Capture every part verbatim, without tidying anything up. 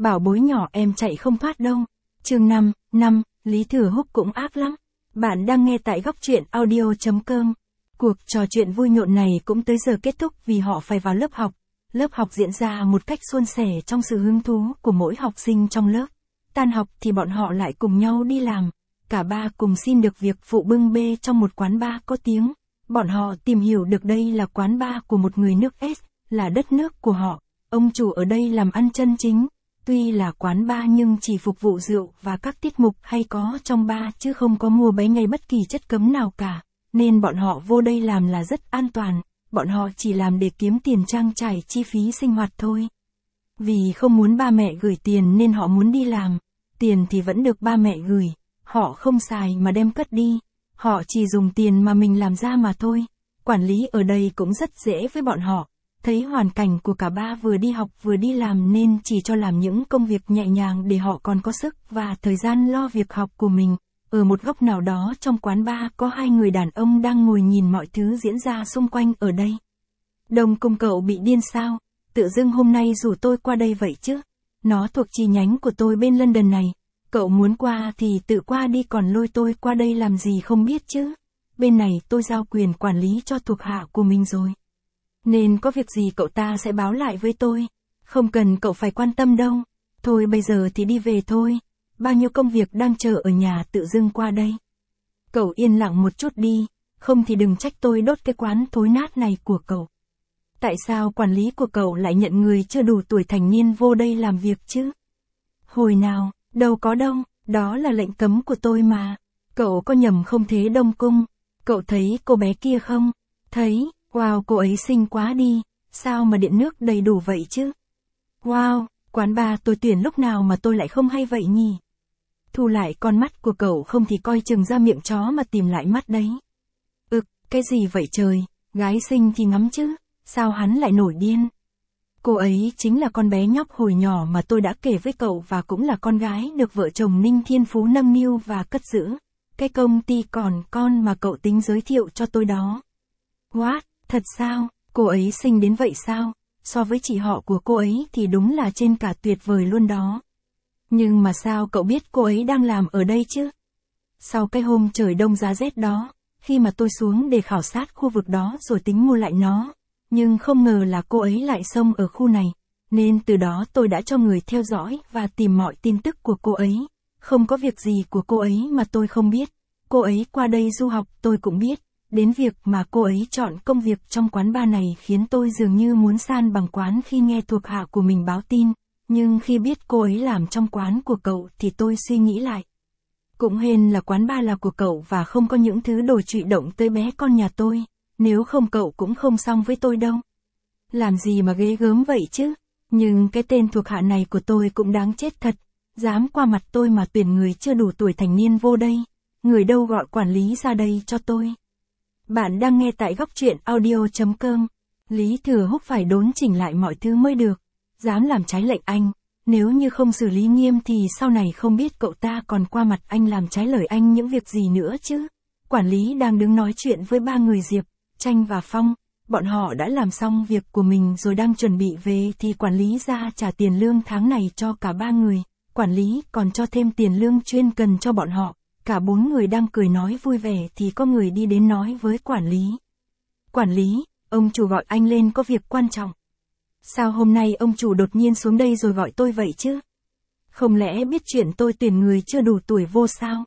Bảo bối nhỏ em chạy không thoát đâu. Chương năm, năm, Lý Thừa Húc cũng ác lắm. Bạn đang nghe tại góc truyện audio chấm com. Cuộc trò chuyện vui nhộn này cũng tới giờ kết thúc vì họ phải vào lớp học. Lớp học diễn ra một cách suôn sẻ trong sự hứng thú của mỗi học sinh trong lớp. Tan học thì bọn họ lại cùng nhau đi làm. Cả ba cùng xin được việc phụ bưng bê trong một quán bar có tiếng. Bọn họ tìm hiểu được đây là quán bar của một người nước S, là đất nước của họ. Ông chủ ở đây làm ăn chân chính. Tuy là quán bar nhưng chỉ phục vụ rượu và các tiết mục hay có trong bar chứ không có mua bán ngay bất kỳ chất cấm nào cả. Nên bọn họ vô đây làm là rất an toàn. Bọn họ chỉ làm để kiếm tiền trang trải chi phí sinh hoạt thôi. Vì không muốn ba mẹ gửi tiền nên họ muốn đi làm. Tiền thì vẫn được ba mẹ gửi. Họ không xài mà đem cất đi. Họ chỉ dùng tiền mà mình làm ra mà thôi. Quản lý ở đây cũng rất dễ với bọn họ. Thấy hoàn cảnh của cả ba vừa đi học vừa đi làm nên chỉ cho làm những công việc nhẹ nhàng để họ còn có sức và thời gian lo việc học của mình. Ở một góc nào đó trong quán bar có hai người đàn ông đang ngồi nhìn mọi thứ diễn ra xung quanh ở đây. Đông cùng cậu bị điên sao? Tự dưng hôm nay rủ tôi qua đây vậy chứ? Nó thuộc chi nhánh của tôi bên London này. Cậu muốn qua thì tự qua đi còn lôi tôi qua đây làm gì không biết chứ? Bên này tôi giao quyền quản lý cho thuộc hạ của mình rồi. Nên có việc gì cậu ta sẽ báo lại với tôi. Không cần cậu phải quan tâm đâu. Thôi bây giờ thì đi về thôi. Bao nhiêu công việc đang chờ ở nhà tự dưng qua đây. Cậu yên lặng một chút đi. Không thì đừng trách tôi đốt cái quán thối nát này của cậu. Tại sao quản lý của cậu lại nhận người chưa đủ tuổi thành niên vô đây làm việc chứ? Hồi nào, đâu có đâu. Đó là lệnh cấm của tôi mà. Cậu có nhầm không thế Đông Cung? Cậu thấy cô bé kia không? Thấy. Wow, cô ấy xinh quá đi, sao mà điện nước đầy đủ vậy chứ? Wow, quán bar tôi tuyển lúc nào mà tôi lại không hay vậy nhỉ? Thu lại con mắt của cậu không thì coi chừng ra miệng chó mà tìm lại mắt đấy. Ực, cái gì vậy trời, gái xinh thì ngắm chứ, sao hắn lại nổi điên? Cô ấy chính là con bé nhóc hồi nhỏ mà tôi đã kể với cậu và cũng là con gái được vợ chồng Ninh Thiên Phú nâng niu và cất giữ. Cái công ty còn con mà cậu tính giới thiệu cho tôi đó. What? Thật sao, cô ấy xinh đến vậy sao? So với chị họ của cô ấy thì đúng là trên cả tuyệt vời luôn đó. Nhưng mà sao cậu biết cô ấy đang làm ở đây chứ? Sau cái hôm trời đông giá rét đó, khi mà tôi xuống để khảo sát khu vực đó rồi tính mua lại nó, nhưng không ngờ là cô ấy lại xông ở khu này, nên từ đó tôi đã cho người theo dõi và tìm mọi tin tức của cô ấy. Không có việc gì của cô ấy mà tôi không biết. Cô ấy qua đây du học tôi cũng biết. Đến việc mà cô ấy chọn công việc trong quán bar này khiến tôi dường như muốn san bằng quán khi nghe thuộc hạ của mình báo tin, nhưng khi biết cô ấy làm trong quán của cậu thì tôi suy nghĩ lại. Cũng hên là quán bar là của cậu và không có những thứ đồ trụy động tới bé con nhà tôi, nếu không cậu cũng không xong với tôi đâu. Làm gì mà ghê gớm vậy chứ, nhưng cái tên thuộc hạ này của tôi cũng đáng chết thật, dám qua mặt tôi mà tuyển người chưa đủ tuổi thành niên vô đây, người đâu gọi quản lý ra đây cho tôi. Bạn đang nghe tại góc truyện audio chấm com. Lý Thừa Húc phải đốn chỉnh lại mọi thứ mới được. Dám làm trái lệnh anh. Nếu như không xử lý nghiêm thì sau này không biết cậu ta còn qua mặt anh làm trái lời anh những việc gì nữa chứ. Quản lý đang đứng nói chuyện với ba người Diệp, Tranh và Phong. Bọn họ đã làm xong việc của mình rồi đang chuẩn bị về thì quản lý ra trả tiền lương tháng này cho cả ba người. Quản lý còn cho thêm tiền lương chuyên cần cho bọn họ. Cả bốn người đang cười nói vui vẻ thì có người đi đến nói với quản lý. Quản lý, ông chủ gọi anh lên có việc quan trọng. Sao hôm nay ông chủ đột nhiên xuống đây rồi gọi tôi vậy chứ? Không lẽ biết chuyện tôi tuyển người chưa đủ tuổi vô sao?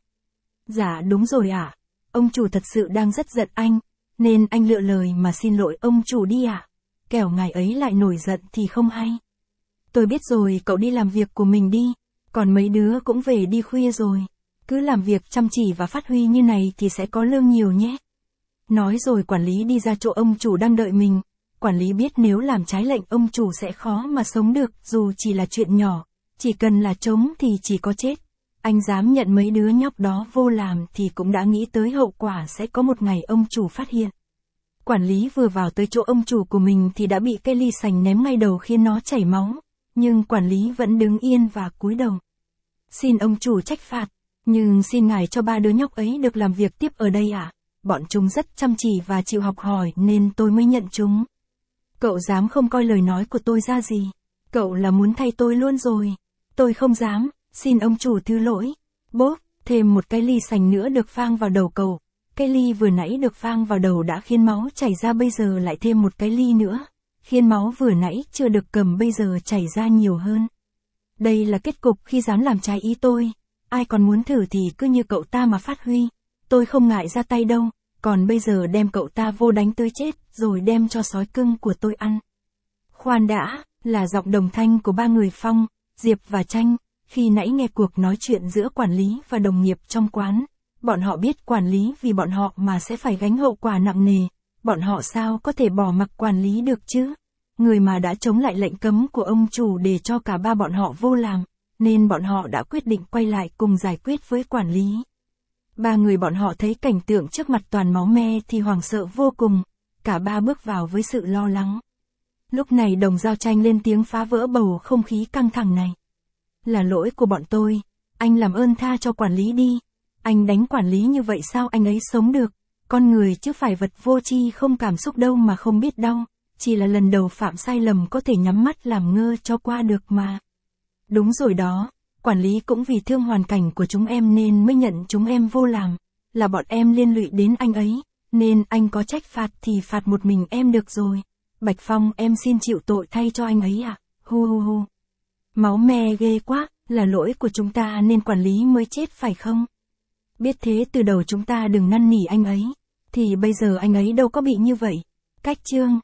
Dạ đúng rồi ạ. À? Ông chủ thật sự đang rất giận anh, nên anh lựa lời mà xin lỗi ông chủ đi ạ. À? Kẻo ngày ấy lại nổi giận thì không hay. Tôi biết rồi, cậu đi làm việc của mình đi, còn mấy đứa cũng về đi khuya rồi. Cứ làm việc chăm chỉ và phát huy như này thì sẽ có lương nhiều nhé. Nói rồi quản lý đi ra chỗ ông chủ đang đợi mình. Quản lý biết nếu làm trái lệnh ông chủ sẽ khó mà sống được dù chỉ là chuyện nhỏ. Chỉ cần là trống thì chỉ có chết. Anh dám nhận mấy đứa nhóc đó vô làm thì cũng đã nghĩ tới hậu quả sẽ có một ngày ông chủ phát hiện. Quản lý vừa vào tới chỗ ông chủ của mình thì đã bị cái ly sành ném ngay đầu khiến nó chảy máu. Nhưng quản lý vẫn đứng yên và cúi đầu. Xin ông chủ trách phạt. Nhưng xin ngài cho ba đứa nhóc ấy được làm việc tiếp ở đây ạ. À? Bọn chúng rất chăm chỉ và chịu học hỏi nên tôi mới nhận chúng. Cậu dám không coi lời nói của tôi ra gì. Cậu là muốn thay tôi luôn rồi. Tôi không dám, xin ông chủ thứ lỗi. Bốp, thêm một cái ly sành nữa được phang vào đầu cậu. Cái ly vừa nãy được phang vào đầu đã khiến máu chảy ra, bây giờ lại thêm một cái ly nữa. Khiến máu vừa nãy chưa được cầm bây giờ chảy ra nhiều hơn. Đây là kết cục khi dám làm trái ý tôi. Ai còn muốn thử thì cứ như cậu ta mà phát huy. Tôi không ngại ra tay đâu. Còn bây giờ đem cậu ta vô đánh tới chết, rồi đem cho sói cưng của tôi ăn. Khoan đã, là giọng đồng thanh của ba người Phong, Diệp và Tranh, khi nãy nghe cuộc nói chuyện giữa quản lý và đồng nghiệp trong quán. Bọn họ biết quản lý vì bọn họ mà sẽ phải gánh hậu quả nặng nề. Bọn họ sao có thể bỏ mặc quản lý được chứ? Người mà đã chống lại lệnh cấm của ông chủ để cho cả ba bọn họ vô làm, nên bọn họ đã quyết định quay lại cùng giải quyết với quản lý. Ba người bọn họ thấy cảnh tượng trước mặt toàn máu me thì hoảng sợ vô cùng, cả ba bước vào với sự lo lắng. Lúc này Đồng Dao Tranh lên tiếng phá vỡ bầu không khí căng thẳng này. Là lỗi của bọn tôi, anh làm ơn tha cho quản lý đi. Anh đánh quản lý như vậy sao anh ấy sống được? Con người chứ phải vật vô tri không cảm xúc đâu mà không biết đau. Chỉ là lần đầu phạm sai lầm có thể nhắm mắt làm ngơ cho qua được mà. Đúng rồi đó, quản lý cũng vì thương hoàn cảnh của chúng em nên mới nhận chúng em vô làm. Là bọn em liên lụy đến anh ấy, nên anh có trách phạt thì phạt một mình em được rồi. Bạch Phong em xin chịu tội thay cho anh ấy à, hu hu hu. Máu me ghê quá, là lỗi của chúng ta nên quản lý mới chết phải không? Biết thế từ đầu chúng ta đừng năn nỉ anh ấy, thì bây giờ anh ấy đâu có bị như vậy. Cách chương